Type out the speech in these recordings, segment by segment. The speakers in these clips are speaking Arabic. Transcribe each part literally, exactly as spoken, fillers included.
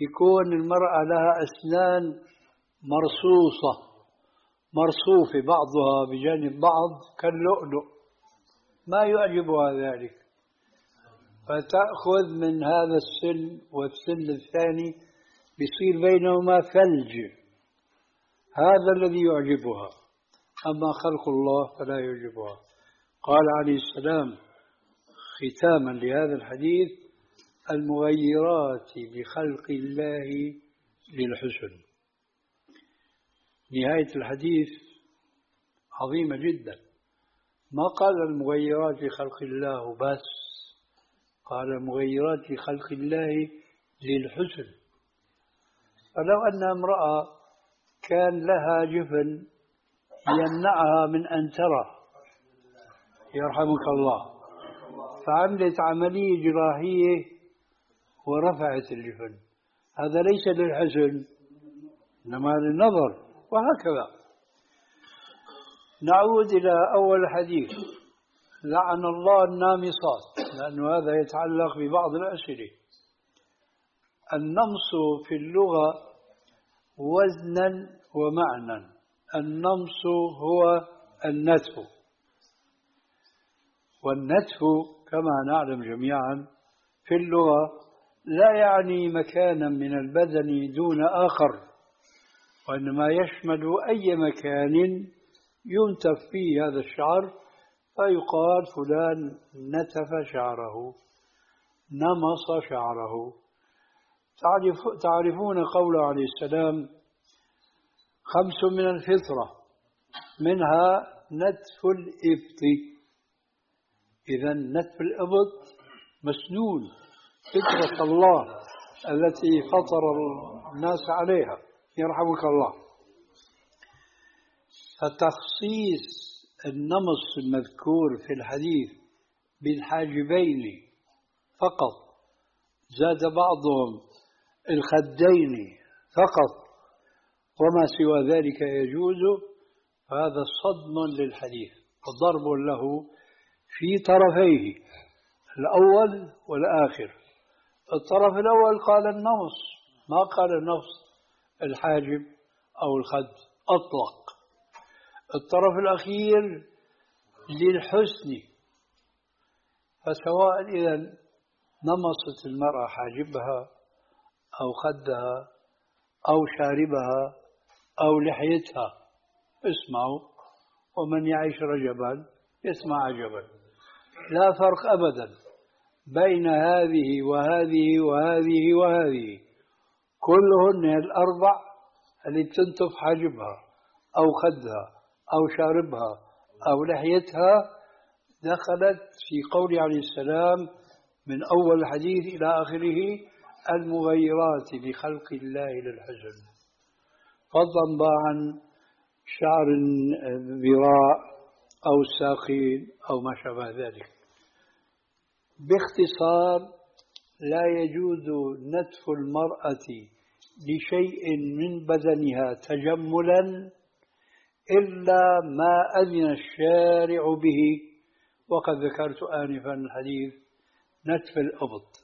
يكون المرأة لها أسنان مرصوصة مرصوفة بعضها بجانب بعض كاللؤلؤ، ما يعجبها ذلك، فتأخذ من هذا السن والسن الثاني بيصير بينهما ثلج، هذا الذي يعجبها. أما خلق الله فلا يعجبها. قال عليه السلام ختاما لهذا الحديث: المغيرات بخلق الله للحسن. نهاية الحديث عظيمة جدا، ما قال المغيرات في خلق الله بس، قال المغيرات في خلق الله للحسن. فلو أن امرأة كان لها جفن يمنعها من أن ترى يرحمك الله، فعملت عملية جراحية ورفعت الجفن، هذا ليس للحسن إنما للنظر، وهكذا. نعود إلى أول حديث: لعن الله النامصات، لأن هذا يتعلق ببعض الأسئلة. النمص في اللغة وزنا ومعنى. النمص هو النتف، والنتف كما نعلم جميعا في اللغة لا يعني مكانا من البدن دون آخر، وإنما يشمل أي مكان ينتف فيه هذا الشعر، فيقال فلان نتف شعره، نمص شعره. تعرف تعرفون قوله عليه السلام: خمس من الفطرة، منها نتف الإبط. إذا نتف الإبط مسنون، فطرة الله التي فطر الناس عليها يرحمك الله. فتخصيص النمص المذكور في الحديث بالحاجبين فقط، زاد بعضهم الخدين فقط، وما سوى ذلك يجوز، فهذا صدم للحديث وضرب له في طرفيه الأول والآخر. الطرف الأول قال النمص، ما قال النفس الحاجب أو الخد، أطلق. الطرف الأخير للحسن، فسواء إذا نمصت المرأة حاجبها أو خدها أو شاربها أو لحيتها، اسمعوا، ومن يعيش رجبا يسمع عجبا. لا فرق أبدا بين هذه وهذه وهذه وهذه، كلهن الأربع اللي تنتف حاجبها أو خدها أو شاربها أو لحيتها دخلت في قول عليه السلام من أول الحديث إلى آخره: المغيرات بخلق الله للحسن، فضلا عن شعر الذراع أو الساقين أو ما شابه ذلك. باختصار، لا يجوز نتف المرأة لشيء من بدنها تجملا إلا ما أذن الشارع به، وقد ذكرت آنفا الحديث نتف الإبط.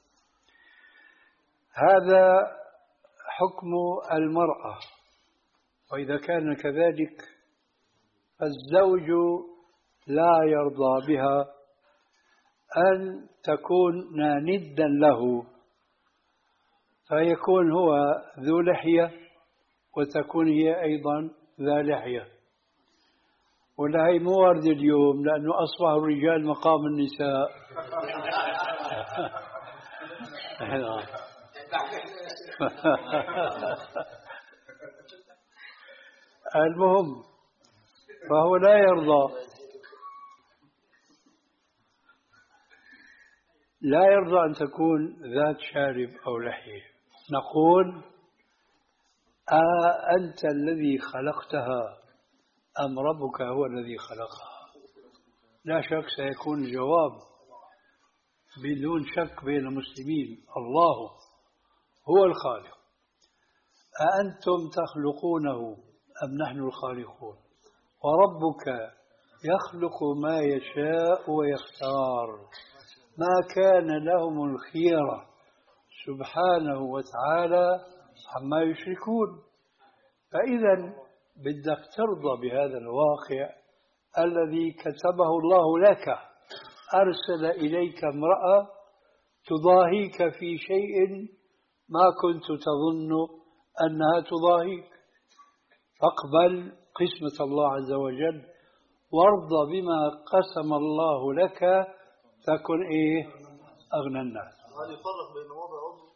هذا حكم المرأة، وإذا كان كذلك فالزوج لا يرضى بها أن تكون ندا له، فيكون هو ذو لحية وتكون هي أيضا ذا لحية. ولا هي مو ورد اليوم، لأنه أصبح الرجال مقام النساء. المهم، فهو لا يرضى لا يرضى أن تكون ذات شارب أو لحية. نقول: آه أنت الذي خلقتها أم ربك هو الذي خلقها؟ لا شك سيكون الجواب بدون شك بين المسلمين: الله هو الخالق. أأنتم تخلقونه أم نحن الخالقون؟ وربك يخلق ما يشاء ويختار، ما كان لهم الخيرة سبحانه وتعالى عما يشركون. فإذا بدك ترضى بهذا الواقع الذي كتبه الله لك. أرسل إليك امرأة تضاهيك في شيء ما كنت تظن أنها تضاهيك، فاقبل قسمة الله عز وجل وارضى بما قسم الله لك تكن إيه أغنى الناس. هل يفرق بين وضع عضو؟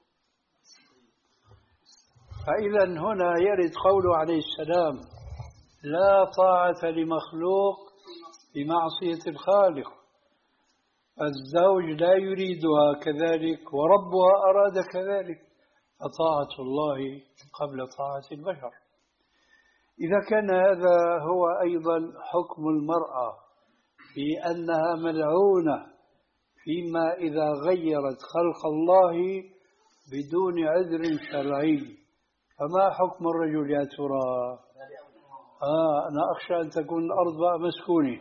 فإذا هنا يرد قوله عليه السلام: لا طاعة لمخلوق بمعصية الخالق. الزوج لا يريدها كذلك وربها أراد كذلك، فطاعة الله قبل طاعة البشر. إذا كان هذا هو أيضا حكم المرأة في أنها ملعونة فيما إذا غيرت خلق الله بدون عذر شرعي، فما حكم الرجل يا ترى؟ آه أنا أخشى أن تكون الأرض بقى مسكونة.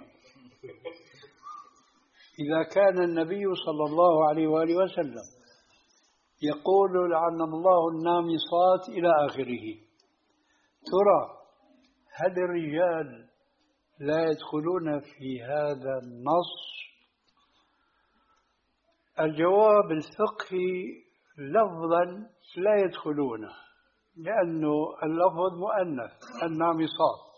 إذا كان النبي صلى الله عليه وآله وسلم يقول لعن الله النامصات إلى آخره، ترى هل الرجال لا يدخلون في هذا النص؟ الجواب الفقهي لفظا لا يدخلون، لأنه اللفظ مؤنث النامصات.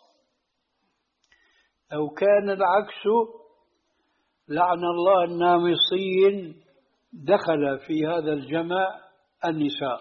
لو كان العكس لعن الله النامصين دخل في هذا الجمع النساء،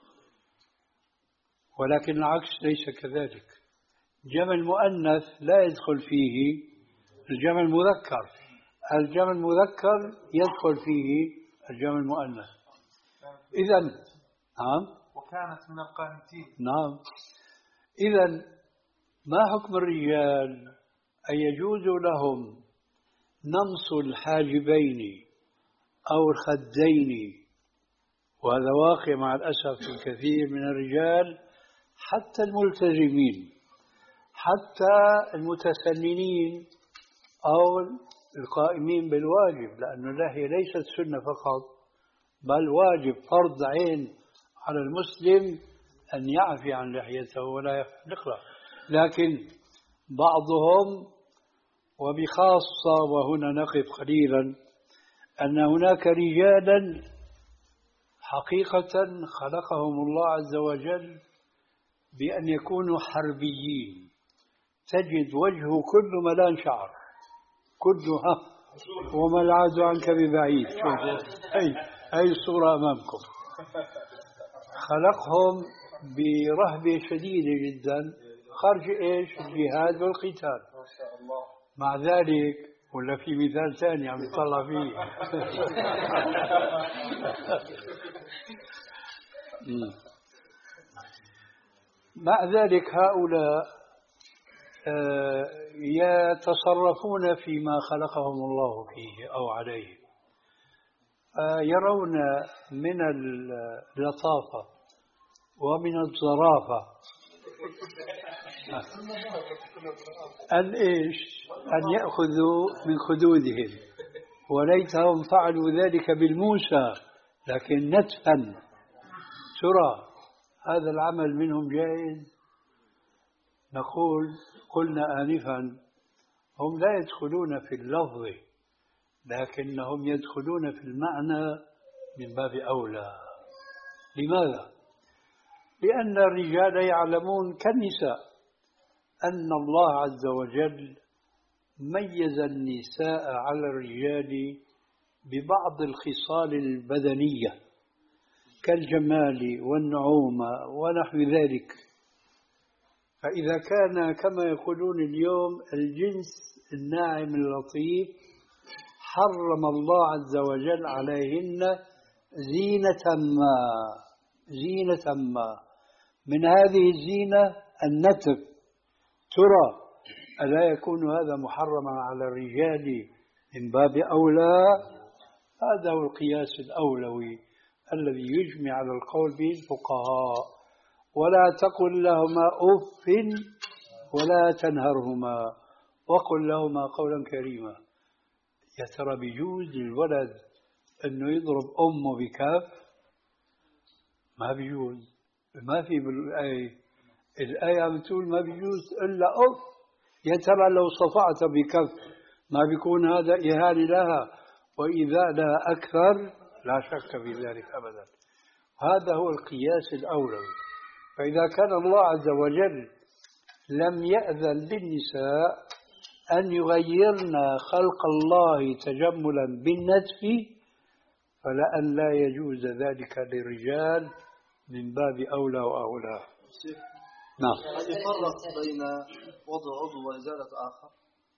ولكن العكس ليس كذلك. جمع المؤنث لا يدخل فيه الجمع المذكر، الجمع المذكر يدخل فيه الجمع المؤنث. إذن نعم وكانت من القانتين. نعم. إذن ما حكم الرجال؟ أن يجوز لهم نمص الحاجبين أو الخدين، وهذا واقع مع الأسف في الكثير من الرجال، حتى الملتزمين، حتى المتسننين أو القائمين بالواجب، لأن اللحية ليست سنة فقط بل واجب فرض عين على المسلم أن يعفي عن لحيته ولا يحلقها. لكن بعضهم وبخاصة، وهنا نقف قليلا، أن هناك رجالا حقيقة خلقهم الله عز وجل بأن يكونوا حربيين، تجد وجهه كل ملان شعر، كلها وما العاد عنك ببعيد. أي أي صورة أمامكم. خلقهم برهبة شديدة جدا خارج إيش الجهاد والقتال. مع ذلك ولا في مثال ثاني عم يطلع فيه مع ذلك هؤلاء يتصرفون فيما خلقهم الله فيه أو عليه، يرون من اللطافة ومن الظرافة أن إيش أن يأخذوا من خدودهم، وليتهم فعلوا ذلك بالموسى لكن نتفا. ترى هذا العمل منهم جائز؟ نقول قلنا آنفا هم لا يدخلون في اللفظ لكنهم يدخلون في المعنى من باب أولى. لماذا؟ لأن الرجال يعلمون كالنساء أن الله عز وجل ميز النساء على الرجال ببعض الخصال البدنية كالجمال والنعومة ونحو ذلك. فإذا كان كما يقولون اليوم الجنس الناعم اللطيف، حرم الله عز وجل عليهن زينة ما زينة ما من هذه الزينة النتف. ترى ألا يكون هذا محرما على الرجال من باب أولى؟ هذا هو القياس الأولوي الذي يجمع على القول به الفقهاء. ولا تقل لهما أف ولا تنهرهما وقل لهما قولا كريما. يا ترى بيجوز للولد أنه يضرب أمه بكاف؟ ما بيجوز. ما في بالآية، الآية بتقول ما بيجوز إلا أوف. يا ترى لو صفعت بكف ما بيكون هذا إهانة لها وإيذاء لها أكثر؟ لا شك في ذلك أبدا. هذا هو القياس الأولوي. فإذا كان الله عز وجل لم يأذن للنساء أن يغيرن خلق الله تجملا بالنتف، فلأن لا يجوز ذلك للرجال من باب أولى وأولى. نعم. هل يفرق بين وضع عضو وإزالة آخر؟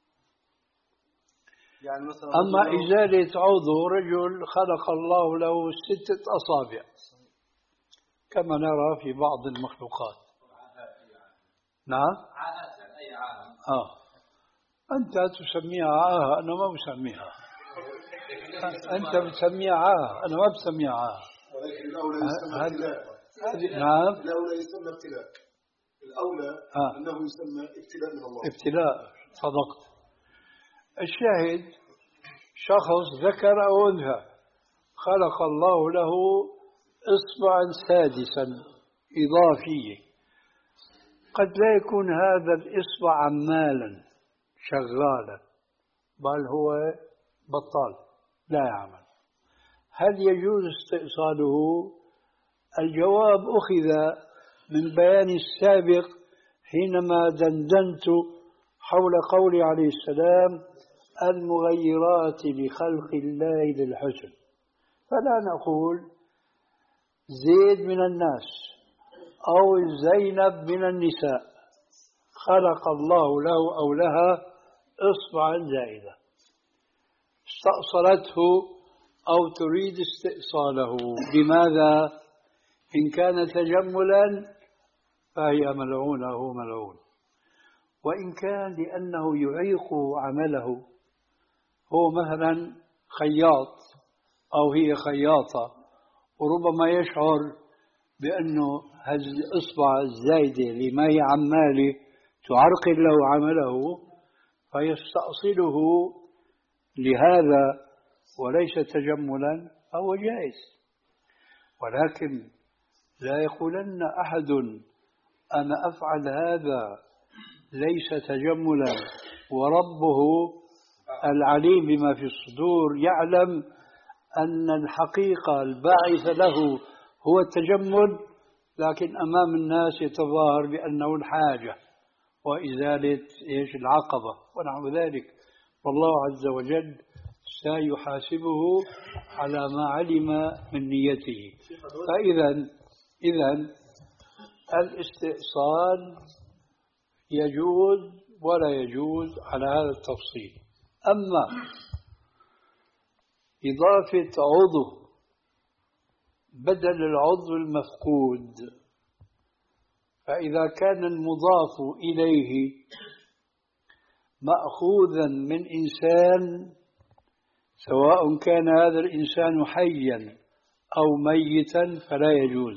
يعني مثلا أما إزالة عضو، رجل خلق الله له ستة أصابع كما نرى في بعض المخلوقات. نعم. آه. أنت تسميها عاهة، أنا ما بسميها. أنت بتسميها عاهة، أنا ما بسميها عاهة. ولكن الأولى يسمى ابتلاء. نعم. الأولى يسمى ابتلاء. الأولى آه. أنه يسمى ابتلاء من الله. ابتلاء، صدقت. الشاهد شخص ذكر أو أنثى خلق الله له إصبعا سادسا إضافيا، قد لا يكون هذا الإصبع عمالا شغالا، بل هو بطال لا يعمل. هل يجوز استئصاله؟ الجواب أخذ من بيان السابق حينما دندنت حول قول عليه السلام المغيرات لخلق الله للحسن. فلا نقول زيد من الناس أو زينب من النساء خلق الله له أو لها إصبعا زائدة استأصلته أو تريد استئصاله. لماذا؟ إن كان تجملا فهي ملعونة، هو ملعون. وإن كان لأنه يعيق عمله، هو مثلا خياط أو هي خياطة، وربما يشعر بأنه هذه الإصبع الزايدة لما هي عمالة تعرقل له عمله، فيستأصله لهذا وليس تجملا، فهو جائز. ولكن لا يقولن أحد أنا أفعل هذا ليس تجملا وربه العليم بما في الصدور يعلم أن الحقيقة الباعثة له هو التجمل، لكن أمام الناس يتظاهر بأنه الحاجة وإزالة إيش العقبة ونحو ذلك. والله عز وجل سيحاسبه على ما علم من نيته. فإذا إذا الاستئصال يجوز ولا يجوز على هذا التفصيل. أما إضافة عضو بدل العضو المفقود، فإذا كان المضاف إليه مأخوذا من إنسان، سواء كان هذا الإنسان حيا أو ميتا فلا يجوز.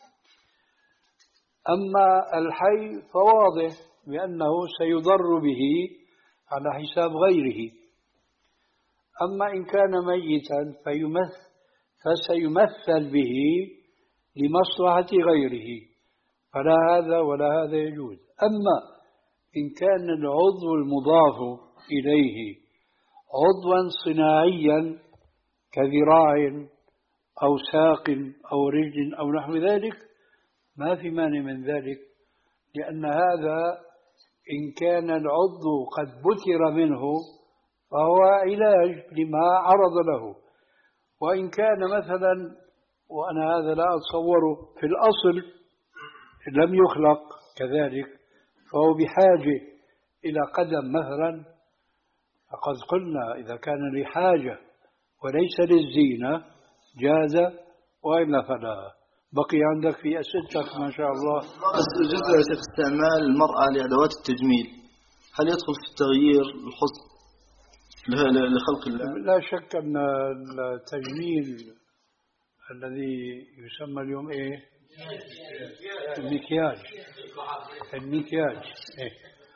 أما الحي فواضح بأنه سيضر به على حساب غيره. أما إن كان ميتا فيمثل فسيمثل به لمصلحة غيره، فلا هذا ولا هذا يجوز. أما إن كان العضو المضاف إليه عضوا صناعيا كذراع أو ساق أو رجل أو نحو ذلك ما في مانع من ذلك، لأن هذا إن كان العضو قد بتر منه فهو علاج لما عرض له. وإن كان مثلا، وأنا هذا لا أتصوره، في الأصل لم يخلق كذلك فهو بحاجة إلى قدم مثلا، فقد قلنا إذا كان لحاجة وليس للزينة جاز، وإلا فلا. بقي عندك في أسئلتك ما شاء الله. بس جزء استعمال المرأة لأدوات التجميل هل يدخل في التغيير الحسن لخلق الله؟ لا شك أن التجميل الذي يسمى اليوم إيه؟ المكياج. المكياج إيه؟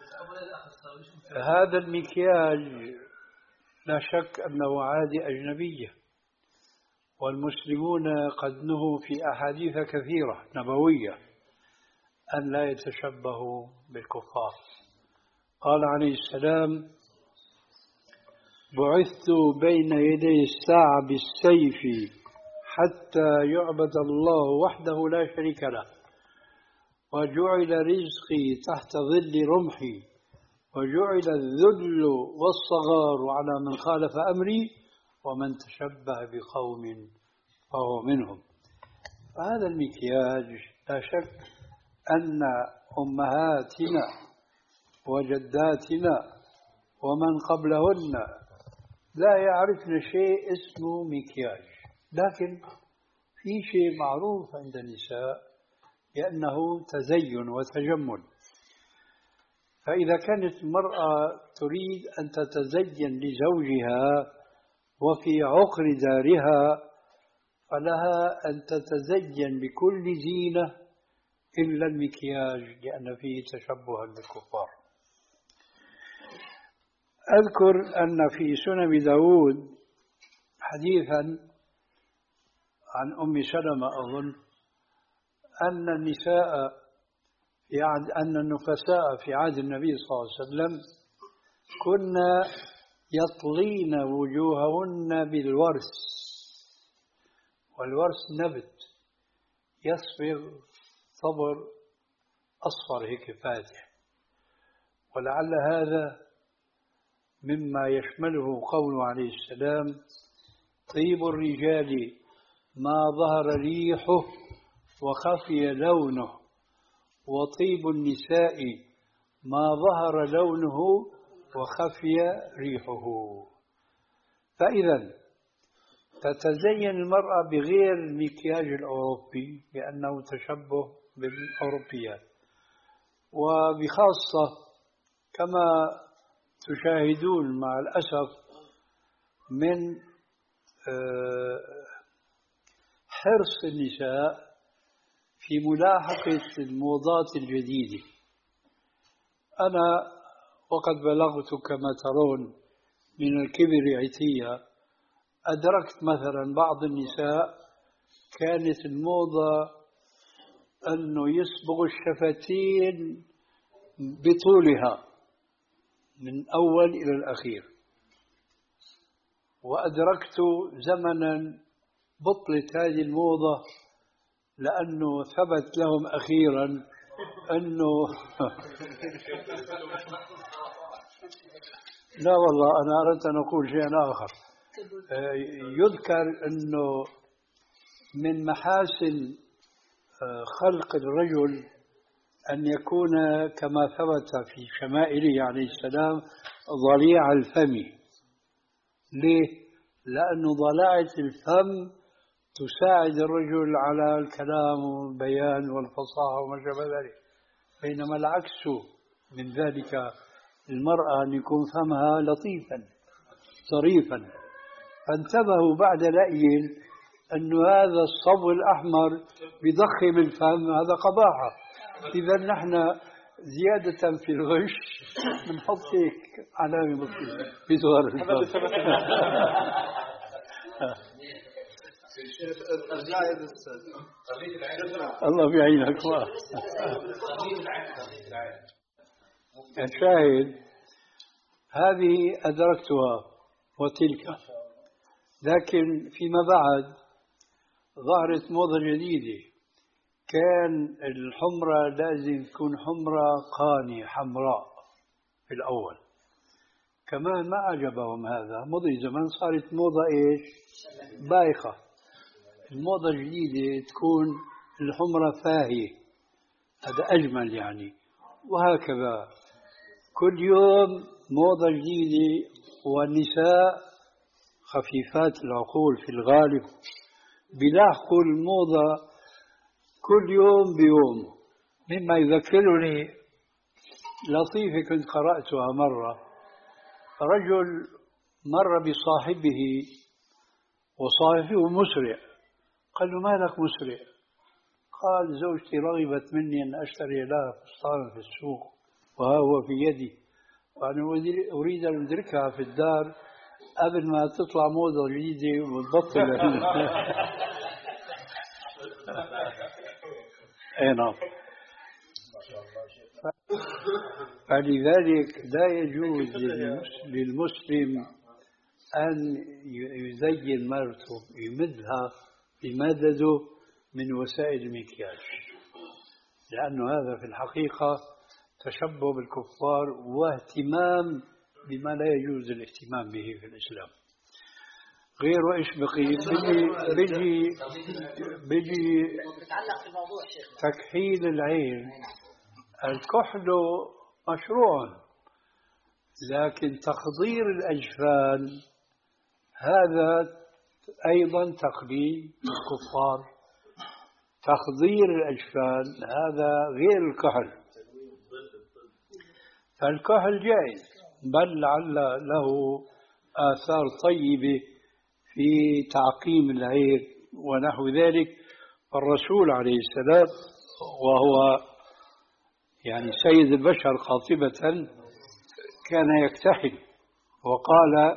هذا المكياج لا شك أنه عادة أجنبية، والمسلمون قد نهوا في أحاديث كثيرة نبوية أن لا يتشبهوا بالكفار. قال عليه السلام: بعثت بين يدي الساعة بالسيف حتى يعبد الله وحده لا شريك له، وجعل رزقي تحت ظل رمحي، وجعل الذل والصغار على من خالف أمري، ومن تشبه بقوم فهو منهم. فهذا المكياج لا شك أن أمهاتنا وجداتنا ومن قبلهن لا يعرفن شيء اسمه مكياج، لكن في شيء معروف عند النساء لأنه تزين وتجمل. فإذا كانت المرأة تريد أن تتزين لزوجها وفي عقر دارها فلها أن تتزين بكل زينة إلا المكياج، لأن فيه تشبها بالكفار. أذكر أن في سنن داود حديثا عن أم سلمة أظن أن النساء في عهد أن النفساء في عهد النبي صلى الله عليه وسلم كنا يطلين وجوههن بالورس، والورس نبت يصبغ صبر أصفر هيك فاتح، ولعل هذا مما يشمله قوله عليه السلام: طيب الرجال ما ظهر ريحه وخفي لونه، وطيب النساء ما ظهر لونه وخفي ريحه. فإذا تتزين المرأة بغير المكياج الأوروبي لأنه تشبه بالأوروبيات، وبخاصة كما تشاهدون مع الأسف من حرص النساء في ملاحقة الموضات الجديدة. أنا وقد بلغت كما ترون من الكبر عتية، أدركت مثلا بعض النساء كانت الموضة أنه يصبغ الشفتين بطولها من أول إلى الأخير، وأدركت زمنا بطلت هذه الموضة لأنه ثبت لهم أخيرا أنه لا والله أنا أردت أن أقول شيئا آخر. يذكر أنه من محاسن خلق الرجل أن يكون كما ثبت في شمائله عليه السلام ضليع الفم. ليه؟ لأن ضلاعة الفم تساعد الرجل على الكلام والبيان والفصاحة وما شابه ذلك، بينما العكس من ذلك المرأة أن يكون فمها لطيفا ظريفا. فانتبهوا بعد رأي أن هذا الصبغ الأحمر بضخم الفم، هذا قباحة. إذا نحن زيادة في الغش بنحط هيك علامة بسيطة بظهر الفم. الله بيعينك. الشاهد هذه أدركتها وتلك، لكن فيما بعد ظهرت موضة جديدة. كان الحمرة لازم تكون حمرة قانية حمراء في الأول، كمان ما عجبهم هذا. مضي زمان صارت موضة إيش؟ بايخة. الموضة الجديدة تكون الحمرة فاهية، هذا أجمل يعني. وهكذا كل يوم موضة جديدة. والنساء خفيفات العقول في الغالب بيلاحقوا الموضة كل يوم بيوم. مما يذكرني لطيفة كنت قرأتها مرة. رجل مر بصاحبه وصاحبه مسرع، قال له: ما لك مسرع؟ قال: زوجتي رغبت مني أن أشتري لها فستانا في السوق وها هو في يدي، وأنا أريد أن أدركها في الدار قبل ما تطلع موضة جديدة وتبطل. اي نعم. فلذلك لا يجوز للمسلم أن يزين مرته يمدها بمدده من وسائل المكياج، لأن هذا في الحقيقة تشبه بالكفار واهتمام بما لا يجوز الاهتمام به في الإسلام. غير إيش بقي بيجي بيجي بيجي تكحيل العين. الكحل مشروع، لكن تخضير الأجفان هذا أيضا تقليد الكفار. تخضير الأجفان هذا غير الكحل. فالكحل جائز، بل لعل له آثار طيبة في تعقيم العين ونحو ذلك. الرسول عليه السلام وهو يعني سيد البشر قاطبة كان يكتحل، وقال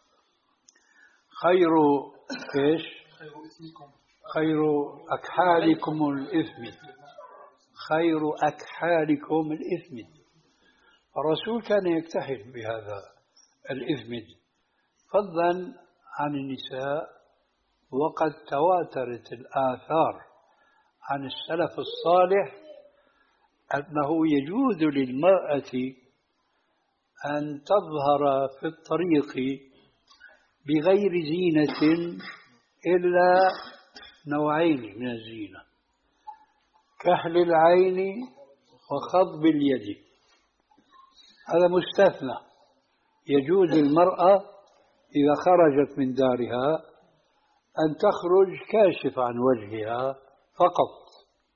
خير ايش؟ خير أكحالكم الإثم، خير أكحالكم الإثم. الرسول كان يكتحل بهذا الإثم فضلا عن النساء. وقد تواترت الآثار عن السلف الصالح أنه يجوز للمرأة أن تظهر في الطريق بغير زينة إلا نوعين من الزينة: كحل العين وخضب اليد. هذا مستثنى. يجوز للمرأة إذا خرجت من دارها أن تخرج كاشف عن وجهها فقط،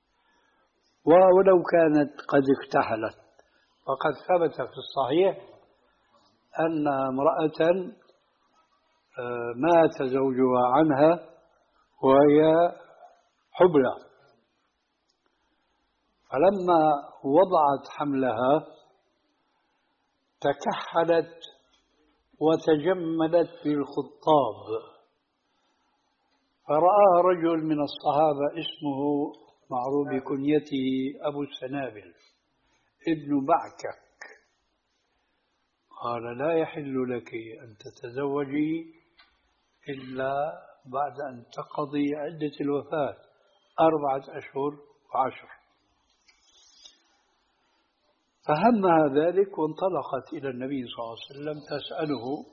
ولو كانت قد اكتحلت. وقد ثبت في الصحيح أن امرأة مات زوجها عنها وهي حبلى، فلما وضعت حملها تكحلت وتجملت بالخطاب، فرآها رجل من الصحابة اسمه معروف بكنيته أبو السنابل ابن بعكك، قال: لا يحل لك أن تتزوجي إلا بعد أن تقضي عدة الوفاة أربعة أشهر وعشر. فهمها ذلك وانطلقت إلى النبي صلى الله عليه وسلم تسأله.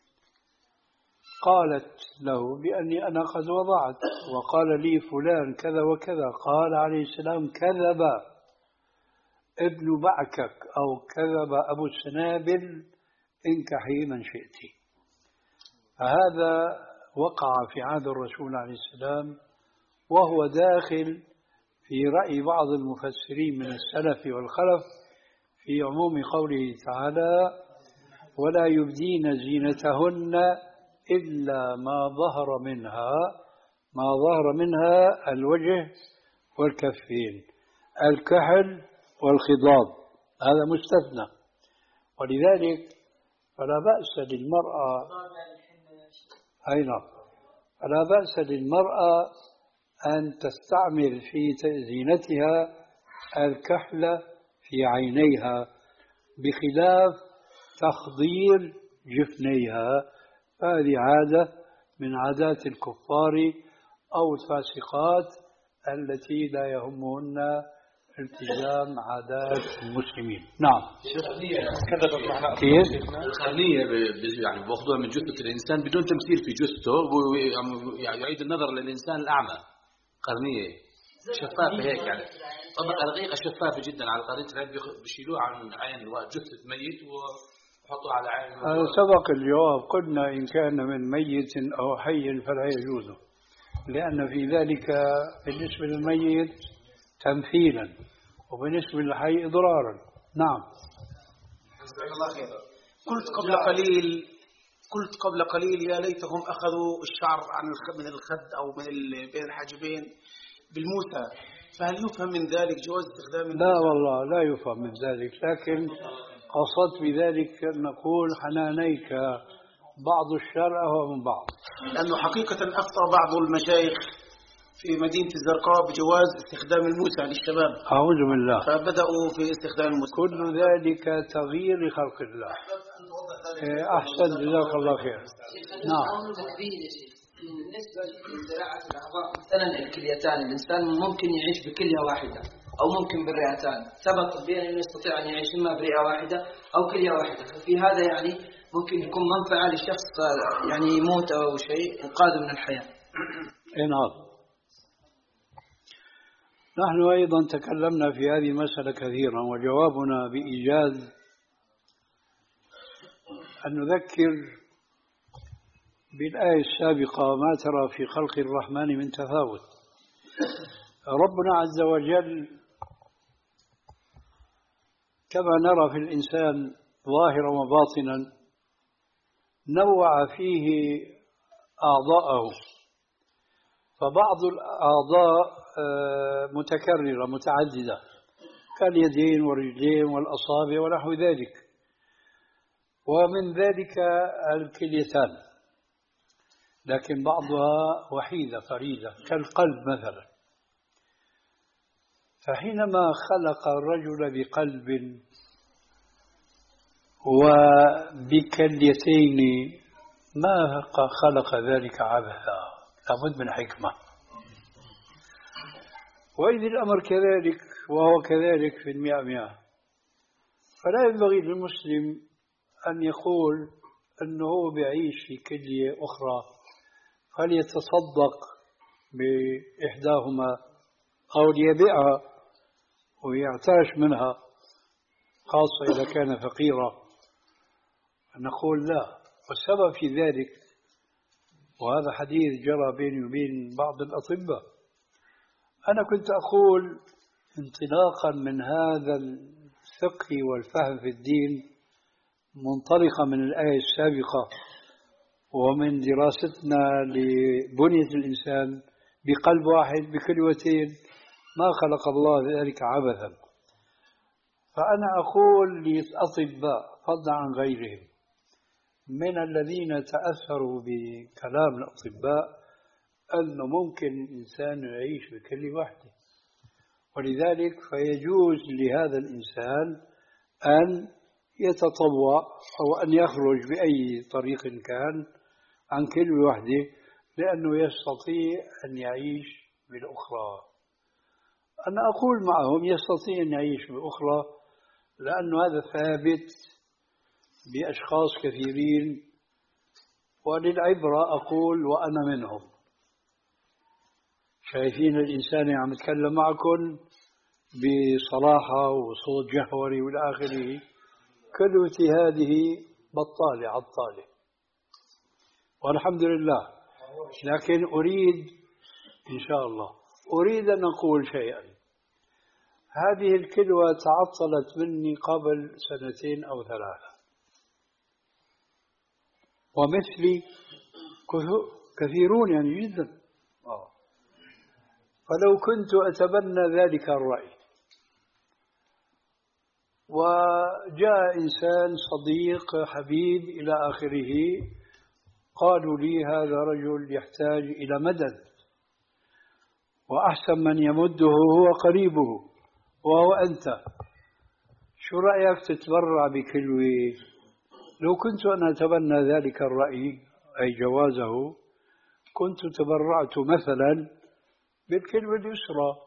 قالت له بأني أنا قد وضعت وقال لي فلان كذا وكذا. قال عليه السلام: كذب ابن بعكك أو كذب أبو السنابل، انكحي من شئت. فهذا وقع في عهد الرسول عليه السلام، وهو داخل في رأي بعض المفسرين من السلف والخلف في عموم قوله تعالى: ولا يبدين زينتهن إلا ما ظهر منها. ما ظهر منها الوجه والكفين، الكحل والخضاب، هذا مستثنى. ولذلك فلا بأس للمرأة أين فلا بأس للمرأة أن تستعمل في زينتها الكحل في عينيها بخلاف تخضير جفنيها، هذه عادة من عادات الكفار أو الفاسقات التي لا يهمهن التزام عادات المسلمين. نعم. كذبت معنا كيف؟ القرنية يعني بأخذوها من جثة الإنسان بدون تمثيل في جثته، ويعيد النظر للإنسان الأعمى. قرنية شفافة هيك يعني طبقة رقيقة شفافة جدا على قرنية، بيشيلوها عن عين جثة ميت وحطوها على عين. هذا سبق الجواب، قلنا إن كان من ميت أو حي فلا يجوز، لأن في ذلك بالنسبة للميت تمثيلا وبالنسبة للحي إضرارا. نعم. قلت قبل قليل قلت قبل قليل يا ليتهم أخذوا الشعر عن من الخد أو من بين الحاجبين بالموسى، فهل يفهم من ذلك جواز استخدام؟ لا والله لا يفهم من ذلك، لكن قصدت بذلك أن نقول حنانيك بعض الشرع هو من بعض. لأنه حقيقة أفتى بعض المشايخ في مدينة الزرقاء بجواز استخدام الموسى للشباب. أعوذ بالله. فبدأوا في استخدام الموسى. كل ذلك تغيير خلق الله. أحسن، جزاك الله خير. نعم. بالنسبة لزراعة الأعضاء مثلا الكليتان، الإنسان ممكن يعيش بكلية واحدة أو ممكن بالرئتان، ثبت طبيا أنه يستطيع أن يعيش إما برئة واحدة أو كلية واحدة، ففي هذا يعني ممكن يكون منفعة لشخص يعني يموت أو شيء إنقاذه من الحياة. نعم. نحن أيضا تكلمنا في هذه المسألة كثيرا، وجوابنا بإيجاز أن نذكر بالآية السابقة ما ترى في خلق الرحمن من تفاوت. ربنا عز وجل كما نرى في الإنسان ظاهرا وباطنا نوع فيه أعضاءه، فبعض الأعضاء متكررة متعددة كاليدين والرجلين والأصابع ونحو ذلك، ومن ذلك الكليتان، لكن بعضها وحيدة فريدة كالقلب مثلا. فحينما خلق الرجل بقلب وبكليتين ما خلق ذلك عبثا، لابد من حكمة. وإذ الأمر كذلك وهو كذلك في المئة مئة، فلا ينبغي للمسلم أن يقول أنه بيعيش في كلية أخرى فليتصدق بإحداهما أو ليبيعها ويعتاش منها، خاصة إذا كان فقيرا. نقول لا، والسبب في ذلك، وهذا حديث جرى بيني وبين بعض الأطباء، أنا كنت أقول انطلاقا من هذا الفقه والفهم في الدين، منطلقا من الآية السابقة ومن دراستنا لبنية الإنسان بقلب واحد بكلوتين، ما خلق الله ذلك عبثا. فأنا أقول للأطباء فضلا عن غيرهم من الذين تأثروا بكلام الأطباء أنه ممكن الإنسان يعيش بكلمة واحدة، ولذلك فيجوز لهذا الإنسان أن يتطوع أو أن يخرج بأي طريق كان عن كلمة واحدة، لأنه يستطيع أن يعيش بالأخرى. أنا أقول معهم يستطيع أن يعيش بالأخرى، لأنه هذا ثابت بأشخاص كثيرين، وللعبرة أقول وأنا منهم. شايفين الإنسان عم يتكلم معكم بصراحة وصوت جهوري والآخره، كلوتي هذه بطالة عطالة والحمد لله. لكن أريد إن شاء الله أريد أن أقول شيئا. هذه الكلوة تعطلت مني قبل سنتين أو ثلاثة، ومثلي كثيرون يعني جدا. فلو كنت أتبنى ذلك الرأي وجاء إنسان صديق حبيب إلى آخره قالوا لي هذا رجل يحتاج إلى مدد، وأحسن من يمده هو قريبه وهو أنت، شو رأيك تتبرع بكلوة؟ لو كنت أنا أتبنى ذلك الرأي أي جوازه كنت تبرعت مثلا بالكلمة اليسرى.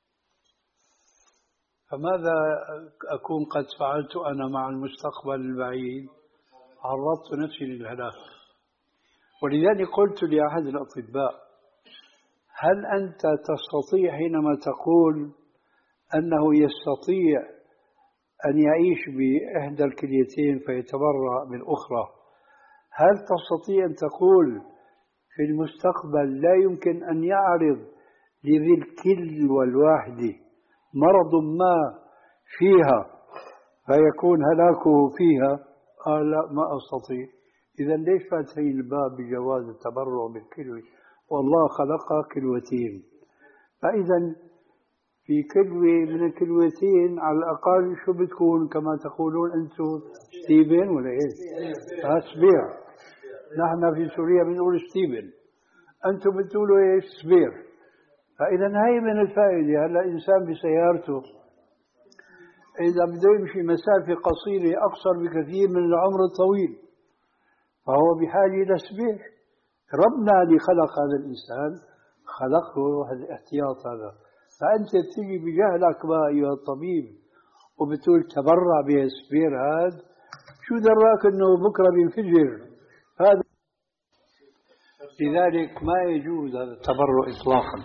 فماذا أكون قد فعلت أنا مع المستقبل البعيد؟ عرضت نفسي للهلاك. ولذلك قلت لأحد الأطباء هل أنت تستطيع حينما تقول أنه يستطيع أن يعيش بإحدى الكليتين فيتبرع بالأخرى، هل تستطيع أن تقول في المستقبل لا يمكن أن يعرض لذي الكلوة الواحدة مرض ما فيها فيكون هلاكه فيها؟ قال لا ما أستطيع. إذا ليش فاتحين الباب بجواز التبرع بالكلوة؟ والله خلق كلوتين، فإذا في كلوة من الكلوتين على الأقل شو بتكون كما تقولون أنتم ستيبين ولا إيه؟ أسبيع. نحن في سوريا بنقول ستيفن، أنتم بتقولوا إيش؟ سبير. فإذا هاي من الفائدة. هلا إنسان بسيارته إذا بده يمشي مسافة قصيرة أقصر بكثير من العمر الطويل، فهو بحاجة إلى سبير. ربنا اللي خلق هذا الإنسان خلقه الاحتياط هذا. فأنت تيجي بجهلك بقى أيها الطبيب وبتقول تبرع بسبير هذا، شو دراك إنه بكرة بينفجر هذا؟ لذلك ما يجوز هذا التبرع إطلاقا.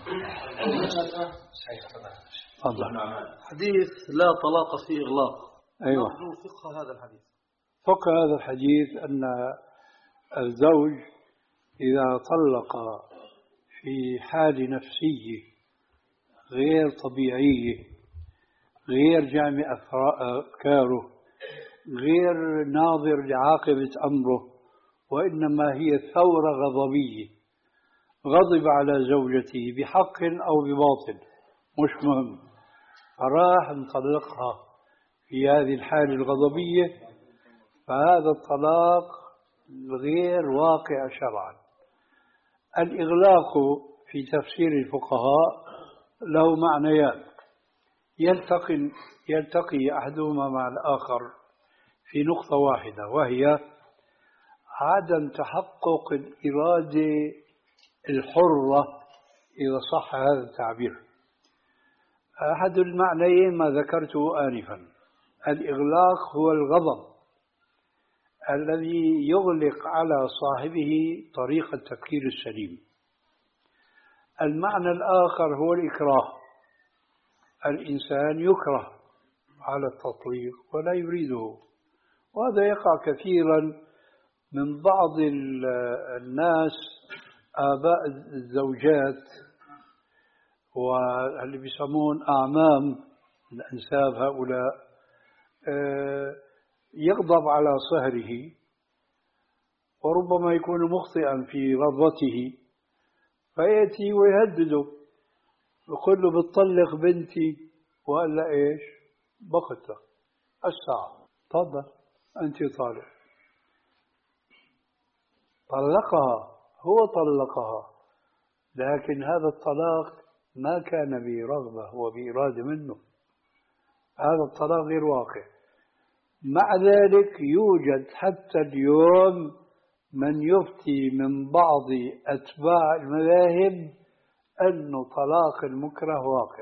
تفضل. حديث لا طلاق في إغلاق. أيوة. فقه هذا الحديث. فقه هذا الحديث أن الزوج إذا طلق في حال نفسية غير طبيعية، غير جامع أفكاره، غير ناظر لعاقبة أمره، وإنما هي ثورة غضبية، غضب على زوجته بحق أو بباطل مش مهم، فراح نطلقها في هذه الحالة الغضبية، فهذا الطلاق غير واقع شرعا. الإغلاق في تفسير الفقهاء له معنيان يلتقي يلتقي أحدهما مع الآخر في نقطة واحدة، وهي عدم تحقق الإرادة الحرة إذا صح هذا التعبير. أحد المعنيين ما ذكرته آنفا، الإغلاق هو الغضب الذي يغلق على صاحبه طريق التفكير السليم. المعنى الآخر هو الإكراه، الإنسان يكره على التطليق ولا يريده، وهذا يقع كثيرا من بعض الناس آباء الزوجات واللي بيسمون أعمام الأنساب، هؤلاء يغضب على صهره وربما يكون مخطئا في غضبته، فيأتي ويهدده يقول له بتطلق بنتي، وقال له إيش؟ بقتها الساعة، تفضل أنت طالق. طلقها، هو طلقها، لكن هذا الطلاق ما كان برغبة وبإرادة منه، هذا الطلاق غير واقع. مع ذلك يوجد حتى اليوم من يفتي من بعض أتباع المذاهب أن طلاق المكره واقع.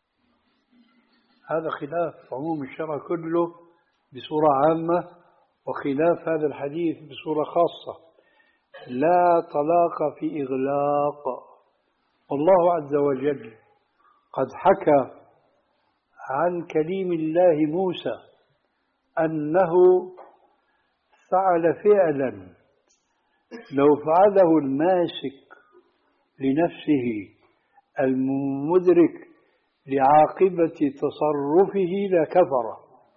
هذا خلاف عموم الشرع كله بصورة عامة، وخلاف هذا الحديث بصورة خاصة. لا طلاق في إغلاق. والله عز وجل قد حكى عن كليم الله موسى أنه فعل فعلا لو فعله الماسك لنفسه المدرك لعاقبة تصرفه لكفر،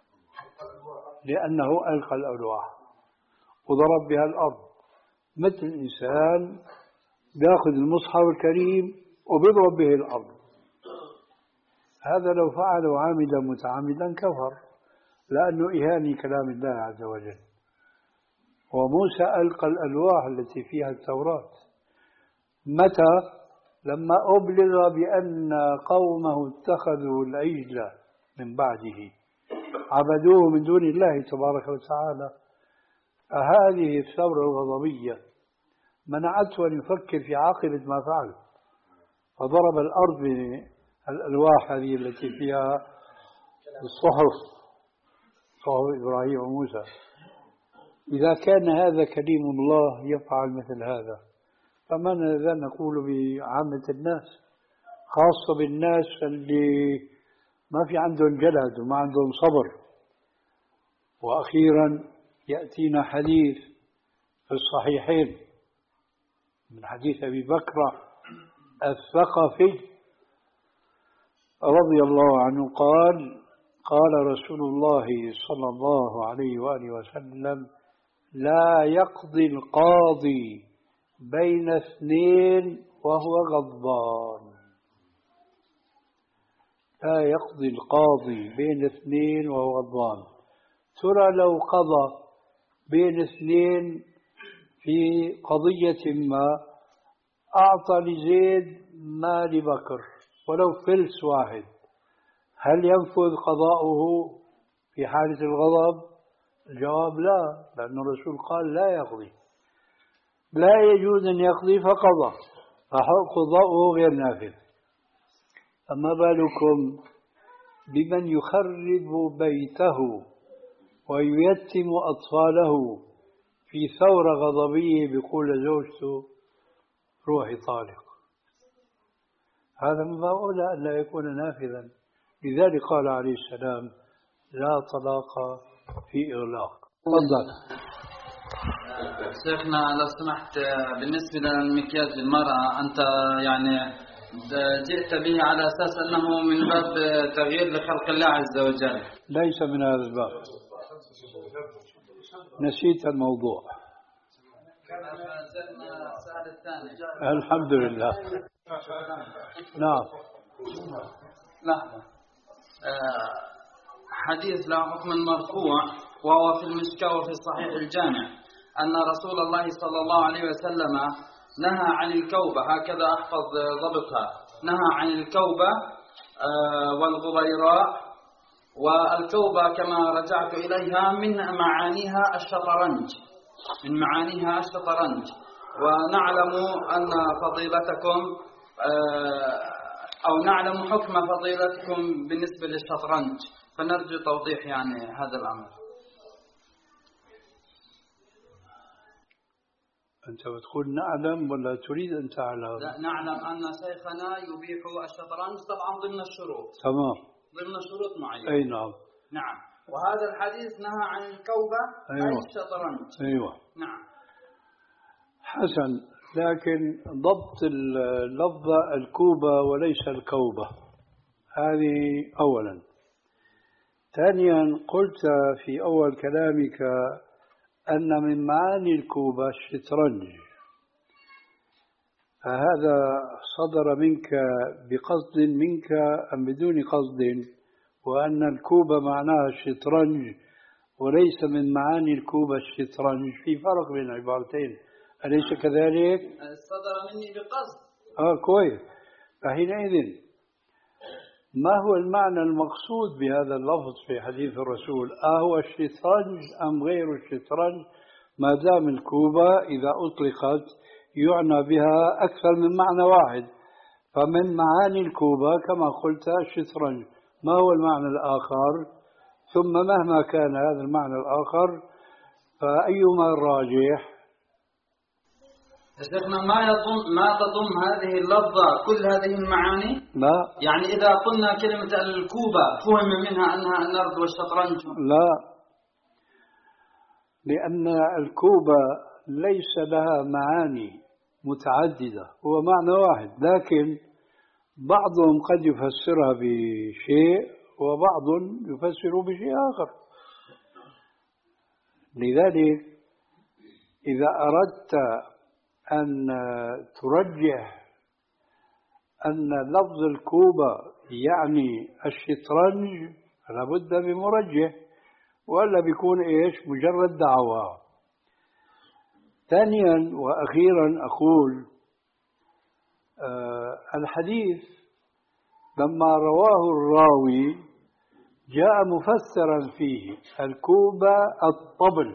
لأنه ألقى الألواح وضرب بها الأرض، مثل الإنسان بياخذ المصحف الكريم وبيضرب به الأرض. هذا لو فعله عامدا متعمدا كفر، لأنه إهانة كلام الله عز وجل. وموسى ألقى الألواح التي فيها التوراة متى؟ لما أبلغ بأن قومه اتخذوا العجل من بعده عبدوه من دون الله تبارك وتعالى. هذه الثورة الغضبية منعته أن يفكر في عاقبة ما فعل، فضرب الأرض بالألواح هذه التي فيها الصحف، صحف إبراهيم وموسى. إذا كان هذا كليم الله يفعل مثل هذا، فماذا نقول بعامة الناس، خاصة بالناس اللي ما في عندهم جلد وما عندهم صبر. وأخيرا يأتينا حديث في الصحيحين من حديث أبي بكر الثقفي رضي الله عنه قال: قال رسول الله صلى الله عليه وآله وسلم: لا يقضي القاضي بين اثنين وهو غضبان. لا يقضي القاضي بين اثنين وهو غضبان. ترى لو قضى بين اثنين في قضية ما أعطى لزيد ما لبكر ولو فلس واحد، هل ينفذ قضاؤه في حالة الغضب؟ الجواب لا، لأن الرسول قال لا يقضي، لا يجوز أن يقضي فقضى، فقضاؤه غير نافذ. أما بالكم بمن يخرب بيته وييتم أطفاله في ثورة غضبية بيقول لزوجته روحي طالق، هذا من باب أولى أن لا يكون نافذا. لذلك قال عليه السلام لا طلاق في إغلاق. تفضل. شيخنا لو سمحت، بالنسبة للمكياج للمرأة أنت يعني جئت به على أساس أنه من باب تغيير لخلق الله عز وجل. ليس من هذا الباب، نسيت الموضوع. الحمد لله. نعم. لحظة. حديث له حكم مرفوع وهو في المشكاة وفي صحيح الجامع أن رسول الله صلى الله عليه وسلم نهى عن الكوبة، هكذا أحفظ ضبطها، نهى عن الكوبة والغبيراء. والكوبة كما رجعت إليها من معانيها الشطرنج، من معانيها الشطرنج. ونعلم أن فضيلتكم أو نعلم حكم فضيلتكم بالنسبة للشطرنج، فنرجو توضيح يعني هذا الأمر. أنت بتقول نعلم ولا تريد أن تعلم؟ لا، نعلم أن شيخنا يبيح الشطرنج طبعا ضمن الشروط. تمام. ضمن شروط معينة. أي نعم. نعم. وهذا الحديث نهى عن الكوبة. أيوة. أي الشطرنج. أيوة. نعم. حسن، لكن ضبط اللفظة الكوبة وليس الكوبة، هذه أولا. ثانيا، قلت في أول كلامك أن من معاني الكوبة الشطرنج، فهذا صدر منك بقصد منك أم بدون قصد؟ وأن الكوبة معناها الشطرنج وليس من معاني الكوبة الشطرنج، في فرق بين العبارتين، أليس كذلك؟ صدر مني بقصد. آه كويس. فحينئذ ما هو المعنى المقصود بهذا اللفظ في حديث الرسول؟ آه هو الشطرنج أم غير الشطرنج؟ ما دام الكوبة إذا أطلقت يعنى بها أكثر من معنى واحد، فمن معاني الكوبة كما قلت الشطرنج. ما هو المعنى الآخر؟ ثم مهما كان هذا المعنى الآخر فأيما الراجح؟ شيخنا ما يضم ما تضم هذه اللفظة كل هذه المعاني؟ لا. يعني إذا قلنا كلمة الكوبة فهم منها أنها النرد والشطرنج؟ لا، لأن الكوبة ليس لها معاني متعددة، هو معنى واحد، لكن بعضهم قد يفسرها بشيء وبعض يفسر بشيء آخر. لذلك إذا أردت أن ترجح أن لفظ الكوبة يعني الشطرنج فلا بد بمرجح، ولا بيكون إيش مجرد دعوة. ثانيا وأخيرا أقول آه الحديث لما رواه الراوي جاء مفسرا فيه الكوبة الطبل،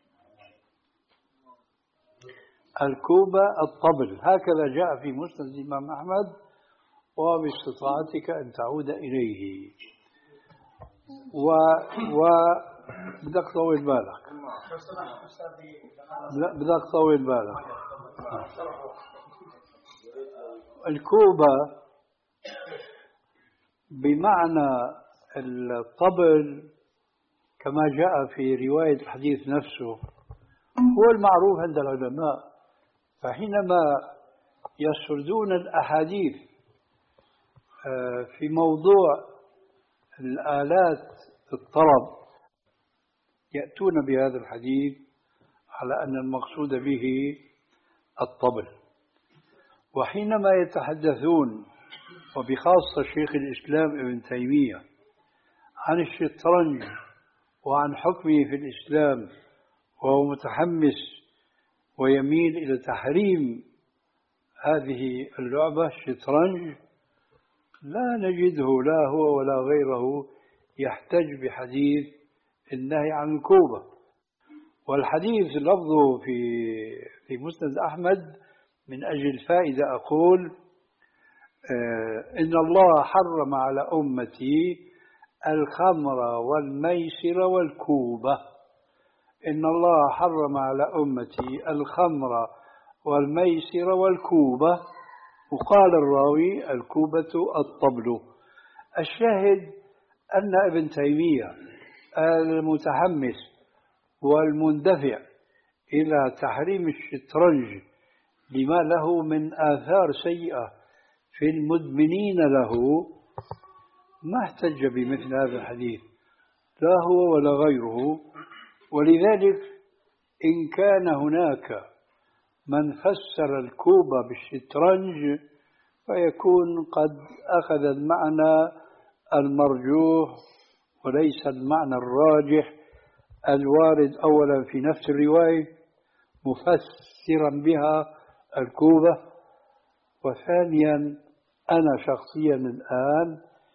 الكوبة الطبل، هكذا جاء في مسند الإمام أحمد، وباستطاعتك أن تعود إليه. و و بدك طول بالك، بدك طول بالك. الكوبة بمعنى الطبل كما جاء في رواية الحديث نفسه هو المعروف عند العلماء. فحينما يسردون الأحاديث في موضوع الآلات الطرب يأتون بهذا الحديث على أن المقصود به الطبل. وحينما يتحدثون وبخاصة شيخ الإسلام ابن تيمية عن الشطرنج وعن حكمه في الإسلام وهو متحمس ويميل إلى تحريم هذه اللعبة الشطرنج لا نجده لا هو ولا غيره يحتج بحديث النهي عن الكوبة. والحديث لفظه في في مسند أحمد من أجل فائدة أقول إن الله حرم على أمتي الخمر والميسر والكوبة. إن الله حرم على أمتي الخمر والميسر والكوبة، وقال الراوي الكوبة الطبل. الشاهد أن ابن تيمية المتحمس والمندفع إلى تحريم الشطرنج لما له من آثار سيئة في المدمنين له ما احتج بمثل هذا الحديث لا هو ولا غيره. ولذلك إن كان هناك من فسر الكوبة بالشطرنج فيكون قد أخذ المعنى المرجوح وليس المعنى الراجح الوارد أولا في نفس الرواية مفسرا بها الكوبة، وثانيا أنا شخصيا الآن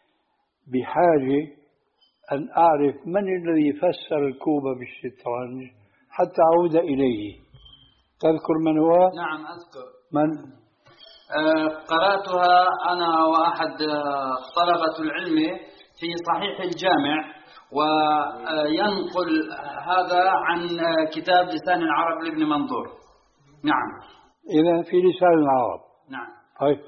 بحاجة أن أعرف من الذي فسر الكوبة بالشطرنج حتى أعود إليه. تذكر من هو؟ نعم أذكر. من؟ آه قرأتها أنا وأحد طلبة العلم في صحيح الجامع، وينقل هذا عن كتاب لسان العرب لابن منظور. نعم. إذا في لسان العرب. نعم. طيب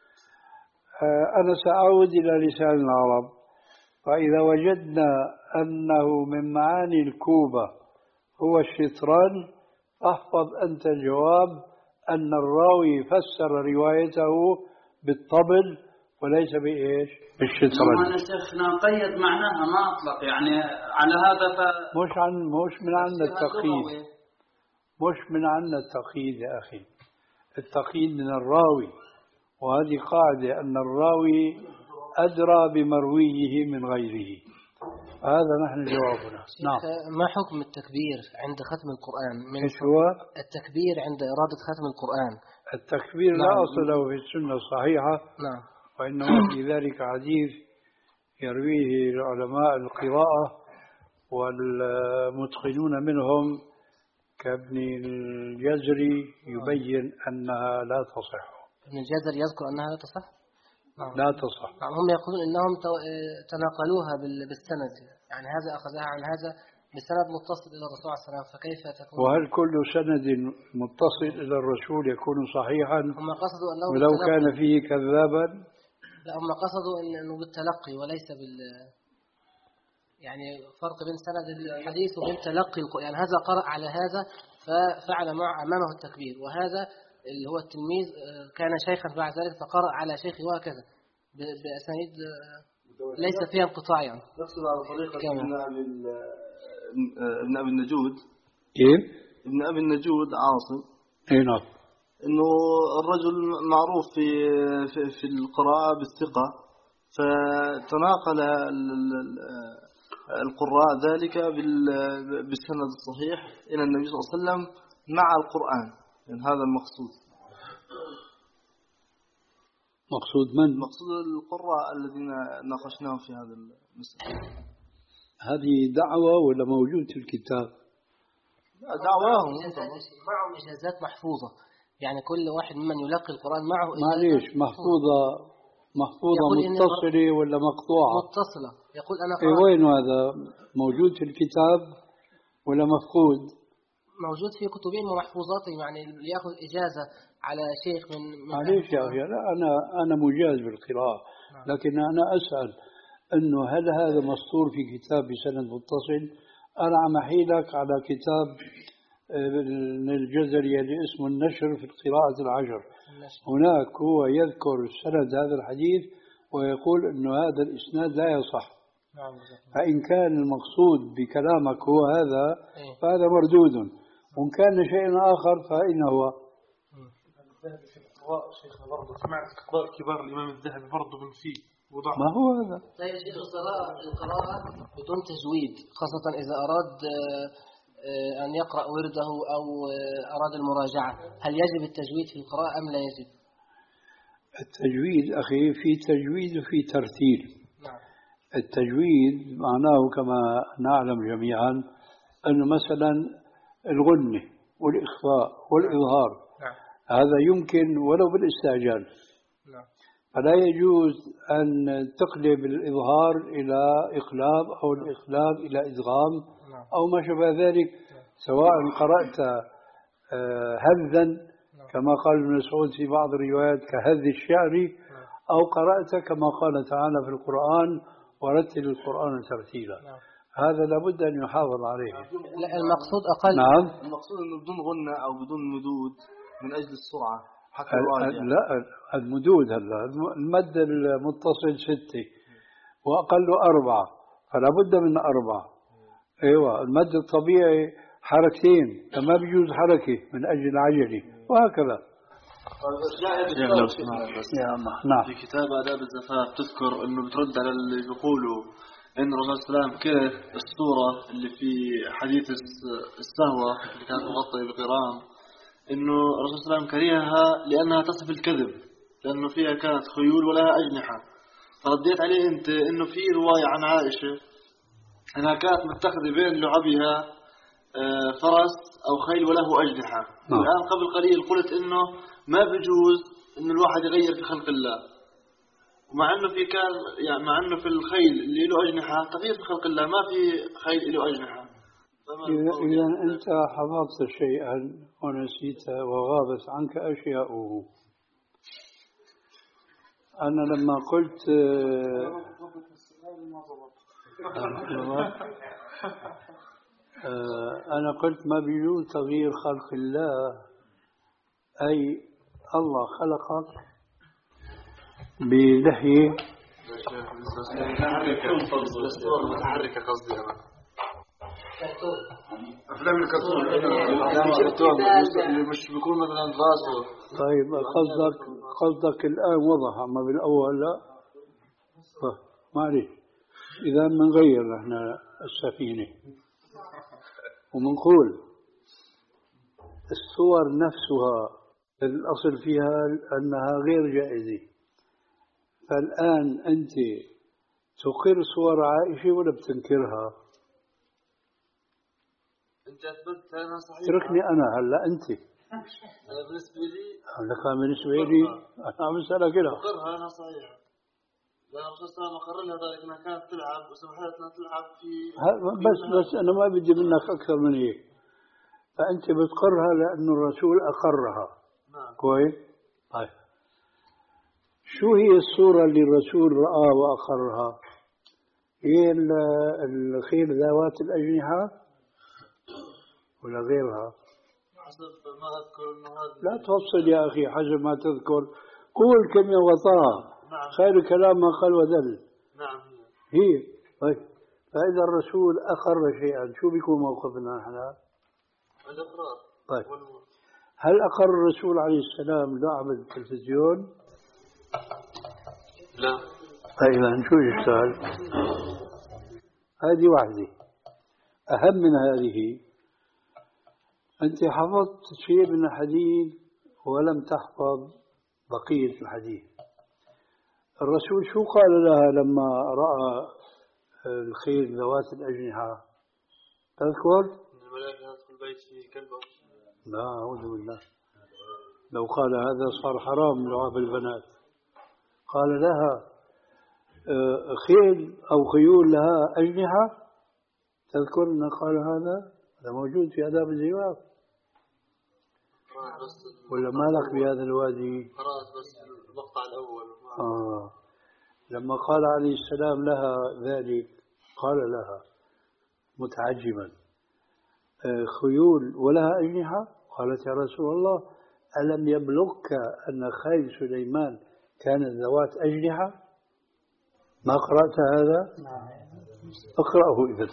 أنا سأعود إلى لسان العرب، فإذا وجدنا أنه من معاني الكوبة هو الشطرنج أحفظ أنت الجواب أن الراوي فسر روايته بالطبل وليس بإيش؟ بالشطرنج. أنا شيخنا قيد معناها ما أطلق يعني على هذا ف... مش عن مش من عنا التقييد، مش من عنا التقييد يا أخي، التقييد من الراوي، وهذه قاعدة أن الراوي أدرى بمرويه من غيره. هذا نحن جوابنا. نعم. ما حكم التكبير عند ختم القرآن؟ من إيش هو؟ التكبير عند إرادة ختم القرآن. التكبير نعم. لا أصل له في السنة الصحيحة. نعم. وإنما في ذلك حديث يرويه العلماء القراءة والمتقنون منهم كابن الجزري يبين أنها لا تصح. ابن الجزري يذكر أنها لا تصح؟ نعم. لا تصح. نعم. هم يقولون إنهم تناقلوها بالسند، يعني هذا أخذها عن هذا بسند متصل إلى الرسول عليه السلام، فكيف تكون؟ وهل كل سند متصل إلى الرسول يكون صحيحا؟ هم قصدوا أنه ولو كان فيه كذابا؟ لا، هم قصدوا إنه بالتلقي وليس بال يعني فرق بين سند الحديث وبين تلقي القرآن. يعني هذا قرأ على هذا ففعل مع أمامه التكبير، وهذا اللي هو التلميذ كان شيخا بعد ذلك فقرأ على شيخه وهكذا بأسانيد ليس فيها انقطاع. يعني نقصد على طريقة ابن أبي ابن أبي النجود. كيف؟ ابن أبي النجود عاصم. أي نعم. إنه الرجل معروف في في, في القراءة بالثقة، فتناقل القراء ذلك بالسند الصحيح إلى النبي صلى الله عليه وسلم مع القرآن. يعني هذا المقصود. مقصود من؟ مقصود القراء الذين ناقشناهم في هذا المسألة. هذه دعوة ولا موجود في الكتاب؟ دعواهم معهم إجازات محفوظة، يعني كل واحد ممن يلقي القرآن معه إجازة. معليش محفوظة محفوظة متصلة ولا مقطوعة؟ متصلة. يقول أنا إيه وين هذا موجود في الكتاب ولا مفقود؟ موجود في كتبهم ومحفوظاتهم، يعني يأخذ إجازة على شيخ من, من معليش يا أخي، لا أنا أنا مجاز بالقراءة، لكن أنا أسأل إنه هل هذا مسطور في كتاب بسند متصل؟ أنا عم أحيلك على كتاب الجزري اللي اسمه النشر في القراءة العشر. هناك هو يذكر سند هذا الحديث ويقول إنه هذا الإسناد لا يصح. فإن كان المقصود بكلامك هو هذا فهذا مردود، وإن كان شيء آخر فإنه هو. الذهبي في القراء شيخنا برضه سمعت أخبار كبار الإمام الذهبي برضه من فيه وضع. ما هو هذا؟ طيب شيخ القراءة القراءة بدون تجويد، خاصة إذا أراد أن يقرأ ورده أو أراد المراجعة، هل يجب التجويد في القراءة أم لا يجب؟ التجويد أخي في تجويد وفي ترتيل. التجويد معناه كما نعلم جميعا أنه مثلا الغنة والإخفاء والإظهار هذا يمكن ولو بالاستعجال، فلا يجوز أن تقلب الإظهار إلى إقلاب أو الإقلاب إلى إدغام أو ما شابه ذلك، سواء قرأت هذا كما قال ابن مسعود في بعض الروايات كهذ الشعر، أو قرأت كما قال تعالى في القرآن ورتل القرآن ترتيلا. هذا لابد أن يحافظ عليه. لا المقصود أقل. نعم المقصود أنه بدون غنة أو بدون مدود من أجل السرعة حتى الراجع. لا المدود هلا المد المتصل ستة وأقل أربعة، فلا بد من أربعة. أيوة المد الطبيعي حركتين، فما بيجوز حركة من أجل العجلة وهكذا. نعم. في كتاب آداب الزفاف تذكر أنه بترد على اللي بيقولوا إن الرسول صلى الله عليه وسلم كيف الصورة اللي في حديث السهوة اللي كانت مغطية بقرام، إنه الرسول صلى الله عليه وسلم كرهها لأنها تصف الكذب، لأنه فيها كانت خيول ولها أجنحة. فرديت عليه أنت إنه في رواية عن عائشة أنها كانت متخذة بين لعبها فرس أو خيل وله أجنحة. الآن قبل قليل قلت إنه ما بجوز إن الواحد يغير في خلق الله، ومع إنه في كان يعني مع إنه في الخيل اللي له أجنحة تغيير في خلق الله، ما في خيل له أجنحة. إذا أنت حفظت شيئا ونسيت وغابت عنك أشياءه. أنا لما قلت أنا قلت ما بيجوز تغيير خلق الله، أي الله خلقك بلحية متحركة قصدي أنا أفلام الكرتون اللي مش بيكون مثلا راسه. طيب قصدك قصدك الآن وضح، أما بالأول لا معلش. إذا بنغير نحن السفينة ومنقول الصور نفسها الأصل فيها أنها غير جائزة، فالآن أنت تقر صور عائشة ولا بتنكرها؟ أنت أثبتت أنها صحيحة. تركني أنا هلا أنت. أنا بالنسبة لي. هلا كان بالنسبة لي أنا عم بسألك كده. أقرها أنها صحيحة. لأن الرسول صلى الله عليه وسلم أقر لها ذلك أنها كانت تلعب وسمحت لها تلعب في. بس بس أنا ما بدي منك أكثر من هيك. فأنت بتقرها لأن الرسول أقرها. نعم. كويس. طيب. شو هي الصورة اللي الرسول رأى وأقرها؟ هي الخيل ذوات الأجنحة ولا غيرها؟ حسب ما أذكر إنه هذا. لا تفصل يا أخي حسب ما تذكر، قول كم وطاعة. نعم. خير كلام ما قال ودل. نعم. هي طيب. فإذا الرسول أقر شيئا شو بيكون موقفنا نحن؟ الإقرار. طيب. هل أقر الرسول عليه السلام لعب التلفزيون؟ لا. طيب شو الإشكال؟ هذه واحدة. أهم من هذه أنت حفظت شيء من الحديث ولم تحفظ بقية الحديث. الرسول شو قال لها لما رأى الخيل ذوات الأجنحة؟ تذكر؟ الملائكة تدخل البيت في كلبة. لا أعوذ بالله، لو قال هذا صار حرام لعب البنات. قال لها خيل أو خيول لها أجنحة. تذكر أنه قال هذا؟ هذا موجود في آداب الزواج ولا مالك بهذا الوادي؟ قرأت بس المقطع الأول. آه. لما قال عليه السلام لها ذلك قال لها متعجبا خيول ولها أجنحة؟ قالت يا رسول الله ألم يبلغك أن خيل سليمان كانت ذوات أجنحة؟ ما قرأت هذا؟ اقرأه إذن.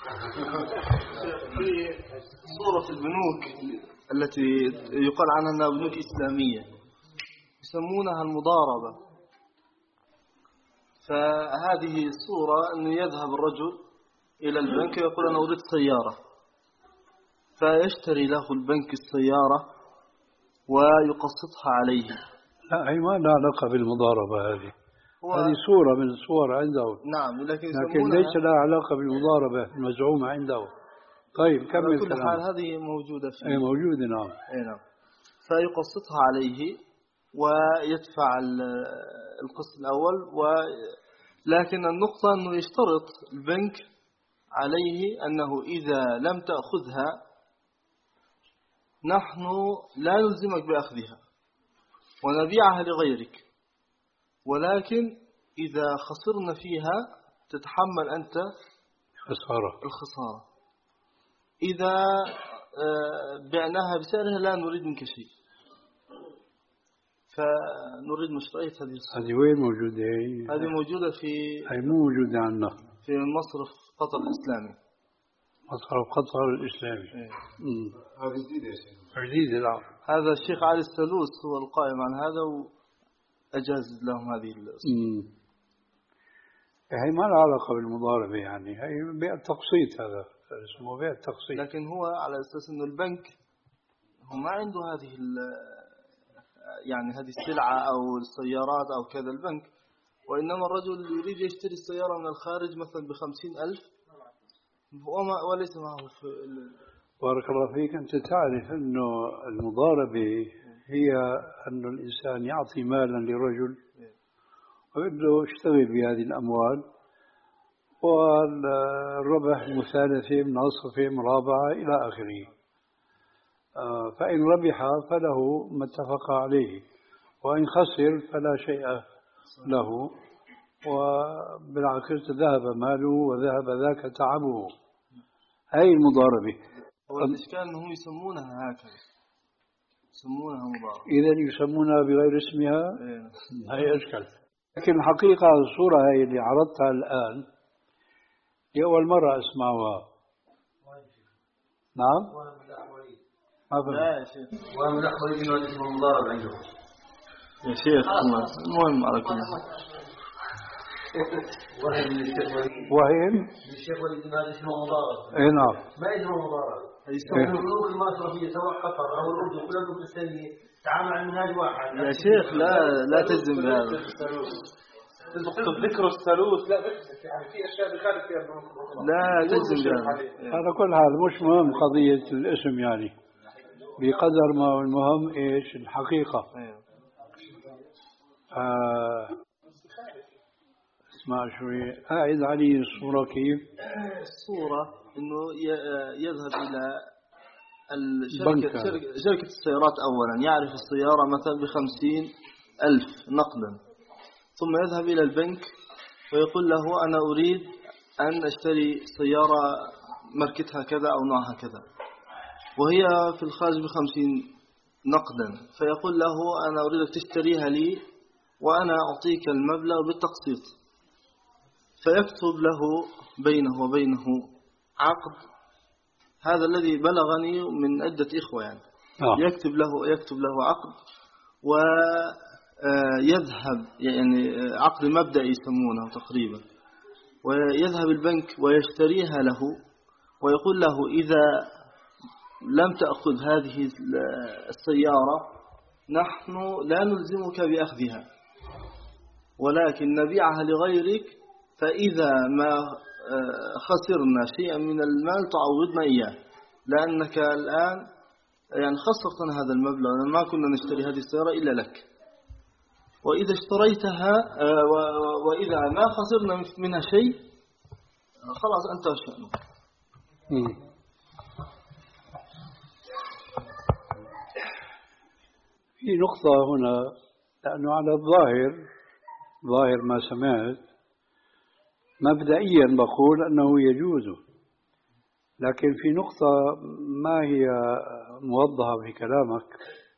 في صورة البنوك التي يقال عنها أنها بنوك إسلامية يسمونها المضاربة. فهذه الصورة أنه يذهب الرجل إلى البنك ويقول أنا أريد سيارة، فيشتري له البنك السيارة ويقسطها عليه. لا هي ما لها علاقة بالمضاربة، هذه هذه صورة من الصور عنده. نعم، لكن, لكن ليس لها علاقة بالمضاربة المزعومة عنده. طيب كمل. على كل حال هذه موجودة فيه. أي موجودة نعم. أي نعم. فيقسطها عليه ويدفع القسط الأول و... لكن النقطة أنه يشترط البنك عليه أنه إذا لم تأخذها نحن لا نلزمك بأخذها ونبيعها لغيرك، ولكن إذا خسرنا فيها تتحمل أنت خسارة الخسارة. إذا بعناها بسعرها لا نريد منك شيء، فنريد مشترية هذه الصورة. هذه وين موجودة؟ هذه موجودة في هي مو موجودة عندنا في مصرف قطر الإسلامي. مصرف قطر الإسلامي. هذه جديدة يا شيخ. جديدة لا. هذا الشيخ علي السلوس هو القائم عن هذا وأجاز لهم هذه الصورة. هي ما لها علاقة بالمضاربة، يعني هي بيع التقسيط، هذا اسمه بيع التقسيط. لكن هو على أساس إنه البنك هو ما عنده هذه يعني هذه السلعة أو السيارات أو كذا البنك، وإنما الرجل يريد يشتري السيارة من الخارج مثلا بخمسين ألف وما وليس معه في بارك الله فيك. أنت تعرف أنه المضاربة هي أن الإنسان يعطي مالا لرجل ويقول له اشتغل بهذه الأموال، والربح مثالثة مناصفة مرابعة إلى آخره. فإن ربح فله ما اتفق عليه، وإن خسر فلا شيء له، وبالعكس ذهب ماله وذهب ذاك تعبه. هاي المضاربة. والإشكال أنهم يسمونها هكذا، يسمونها مضاربة. إذا يسمونها بغير اسمها. هاي أشكال. لكن الحقيقة الصورة هاي اللي عرضتها الآن هي أول مرة أسمعها. نعم. لا يا شيخ. وهم الأخبار يجب أن يسمى المضارب عندهم يا شيخ. المهم على كل وهم الشيخ وليد بن هذا اسمه مضارب. اي نعم. ما اسمه مضارب. يسمونه البنوك المصرفية سواء قطر أو الأردن كل البنوك الإسلامية تعامل على منهاج واحد. يا شيخ لا لا تجزم بهذا. ذكر الثالوث لا يعني في أشياء بخارج فيها البنوك. لا تجزم بهذا. على كل حال مش مهم قضية الاسم، يعني بقدر ما المهم إيش الحقيقة. آه اسمع شوي، أعد علي الصورة. كيف الصورة؟ إنه يذهب إلى الشركة شركة السيارات أولا، يعرف السيارة مثلا بخمسين ألف نقدا، ثم يذهب إلى البنك ويقول له أنا أريد أن أشتري سيارة ماركتها كذا أو نوعها كذا، وهي في الخارج بخمسين نقدا، فيقول له أنا أريدك تشتريها لي وأنا أعطيك المبلغ بالتقسيط. فيكتب له بينه وبينه عقد، هذا الذي بلغني من عدة إخوة يعني. آه. يكتب له يكتب له عقد ويذهب يعني عقد مبدئي يسمونه تقريبا، ويذهب البنك ويشتريها له ويقول له إذا لم تأخذ هذه السيارة نحن لا نلزمك بأخذها، ولكن نبيعها لغيرك، فإذا ما خسرنا شيئا من المال تعوضنا إياه، لأنك الآن يعني خسرتنا هذا المبلغ، ما كنا نشتري هذه السيارة إلا لك، وإذا اشتريتها وإذا ما خسرنا منها شيء خلاص أنت وشأنه. في نقطة هنا، لأنه على الظاهر ظاهر ما سمعت مبدئيا بقول أنه يجوز، لكن في نقطة ما هي موضحة في كلامك.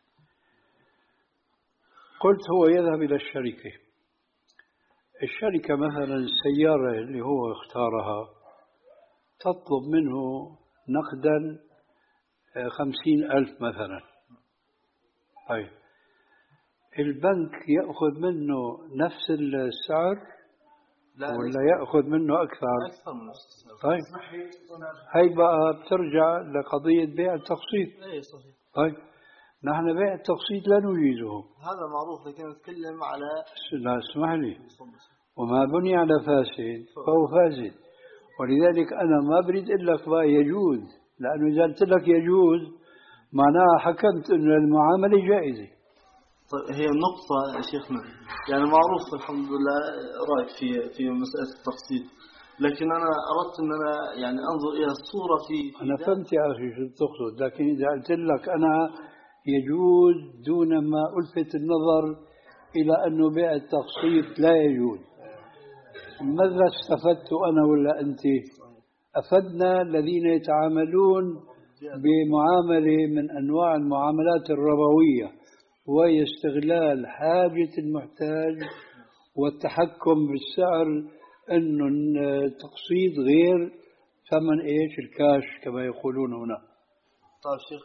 قلت هو يذهب إلى الشركة، الشركة مثلا السيارة اللي هو اختارها تطلب منه نقدا خمسين ألف مثلا. طيب البنك يأخذ منه نفس السعر ولا يأخذ منه أكثر؟ أكثر من نفس السعر. طيب هي بقى بترجع لقضية بيع التقسيط. أي صحيح. طيب نحن بيع التقسيط لا نجيزه. هذا معروف، لكن نتكلم على لا اسمح لي، وما بني على فاسد فهو فاسد، ولذلك أنا ما بريد أقول لك بقى يجوز، لأنه إذا قلت لك يجوز معناها حكمت أن المعاملة جائزة. طيب هي النقطة يا شيخنا، يعني معروف الحمد لله رأيك في في مسألة التقسيط، لكن أنا أردت أن أنا يعني أنظر إلى الصورة في, في أنا فهمت يا أخي شو تقصد، لكن إذا قلت لك أنا يجوز دون ما ألفت النظر إلى أنه بيع التقسيط لا يجوز، ماذا استفدت أنا ولا أنت؟ أفدنا الذين يتعاملون بمعاملة من أنواع المعاملات الربوية، وهي استغلال حاجة المحتاج والتحكم بالسعر، أنه التقسيط غير ثمن إيش الكاش كما يقولون هنا. طيب شيخ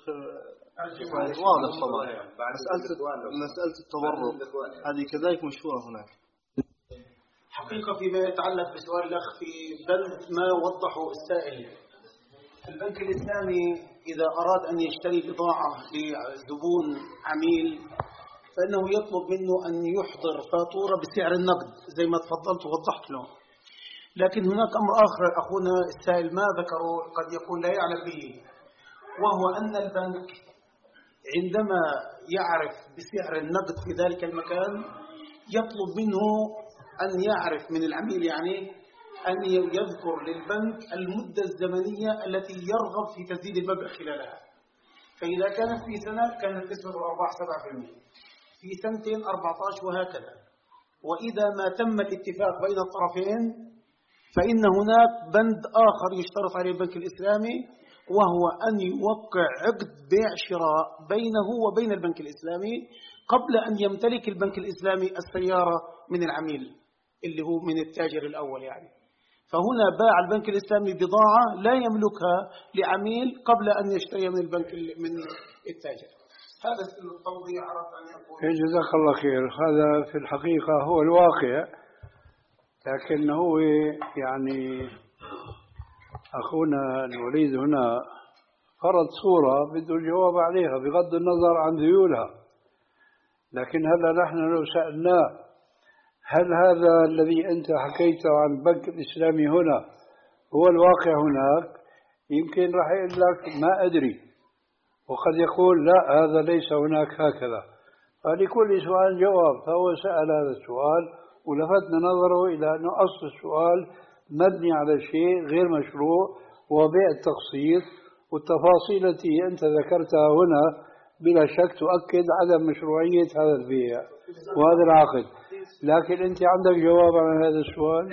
واضح طبعا. مسألة مسألة التورط هذه كذلك مشهورة هناك. حقيقة فيما يتعلق بسؤال الأخ في بند ما وضحه السائل، البنك الإسلامي إذا أراد أن يشتري بضاعة لزبون عميل فإنه يطلب منه أن يحضر فاتورة بسعر النقد زي ما تفضلت ووضحت له. لكن هناك أمر آخر أخونا السائل ما ذكره قد يكون لا يعلم به، وهو أن البنك عندما يعرف بسعر النقد في ذلك المكان يطلب منه أن يعرف من العميل يعني أن يذكر للبنك المدة الزمنية التي يرغب في تسديد المبلغ خلالها. فإذا كانت في سنة كانت نسبة الأرباح سبعة بالمئة، في سنتين أربعة عشر وهكذا. وإذا ما تم الاتفاق بين الطرفين فإن هناك بند آخر يشترط عليه البنك الإسلامي، وهو أن يوقع عقد بيع شراء بينه وبين البنك الإسلامي قبل أن يمتلك البنك الإسلامي السيارة من العميل اللي هو من التاجر الأول يعني. فهنا باع البنك الإسلامي بضاعة لا يملكها لعميل قبل أن يشتري من البنك من التاجر. هذا التوضيح عرفت أن يقول. جزاك الله خير. هذا في الحقيقة هو الواقع، لكن هو يعني أخونا الوليد هنا فرض صورة بده الجواب عليها بغض النظر عن ذيولها. لكن هلا نحن لو سألناه هل هذا الذي أنت حكيته عن البنك الإسلامي هنا هو الواقع هناك، يمكن راح يقول لك ما أدري، وقد يقول لا هذا ليس هناك هكذا. فلكل سؤال جواب، فهو سأل هذا السؤال ولفتنا نظره إلى أنه أصل السؤال مبني على شيء غير مشروع وبيع التقسيط، والتفاصيل التي أنت ذكرتها هنا بلا شك تؤكد عدم مشروعية هذا البيع وهذا العقد. لكن أنت عندك جواب عن هذا السؤال؟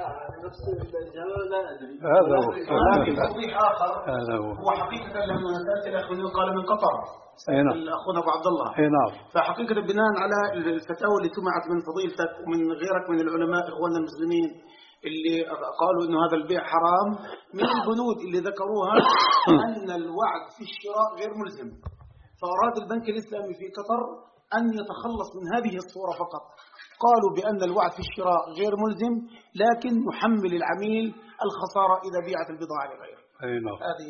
هذا هو. لكن توضيح آخر هذا هو. هو حقيقة لما سألت الأخ قال من قطر أخونا أبو عبد الله، نعم. فحقيقة بناء على الفتاوى اللي سمعت من فضيلتك ومن غيرك من العلماء إخواننا المسلمين اللي قالوا إنه هذا البيع حرام، من البنود اللي ذكروها أن الوعد في الشراء غير ملزم، فأراد البنك الإسلامي في قطر أن يتخلص من هذه الصورة فقط. قالوا بأن الوعد في الشراء غير ملزم، لكن يحمل العميل الخسارة إذا بيعت البضاعة لغيره. هذه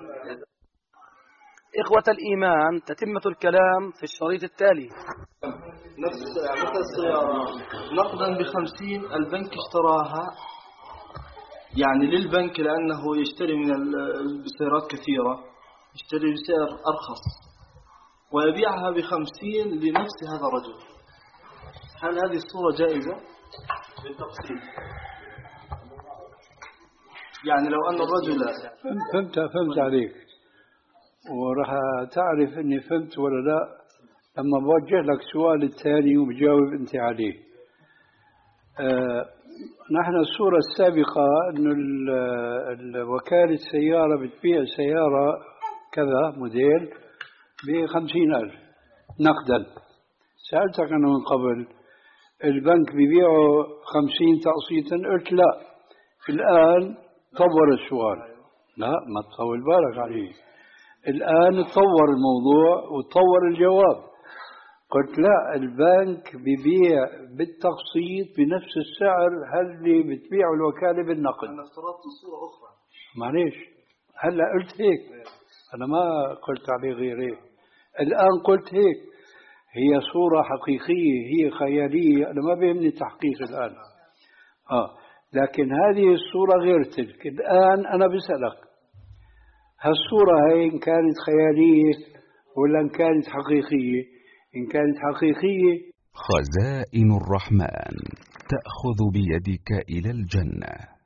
إخوة الإيمان، تتمة الكلام في الشريط التالي. نفس مثل السيارة نقدا بخمسين البنك اشتراها يعني للبنك لأنه يشتري من السيارات كثيرة، يشتري بسعر أرخص ويبيعها بخمسين لنفس هذا الرجل. هل هذه الصورة جائزة بالتفصيل؟ يعني لو أن الرجل فهمت فهمت عليك، وراح تعرف إني فهمت ولا لا لما بوجه لك سؤال الثاني وبجاوب أنت عليه. آه نحن الصورة السابقة إنه وكالة سيارة بتبيع سيارة كذا موديل بخمسين ألف نقدا. سألتك أنا من قبل البنك بيبيعه خمسين تقسيطا، قلت لا. الآن طور السؤال، لا ما تطول بالك عليه، الآن تطور الموضوع وتطور الجواب. قلت لا، البنك ببيع بالتقسيط بنفس السعر اللي بتبيعه الوكالة بالنقد. أنا افترضت صورة أخرى. معليش، هلا قلت هيك، أنا ما قلت عليه غير هيك. الآن قلت هيك، هي صورة حقيقية، هي خيالية، أنا ما بيهمني تحقيق الآن. آه لكن هذه الصورة غير تلك. الآن أنا بسألك، هالصورة هاي إن كانت خيالية ولا إن كانت حقيقية؟ إن كانت حقيقية. خزائن الرحمن تأخذ بيدك إلى الجنة.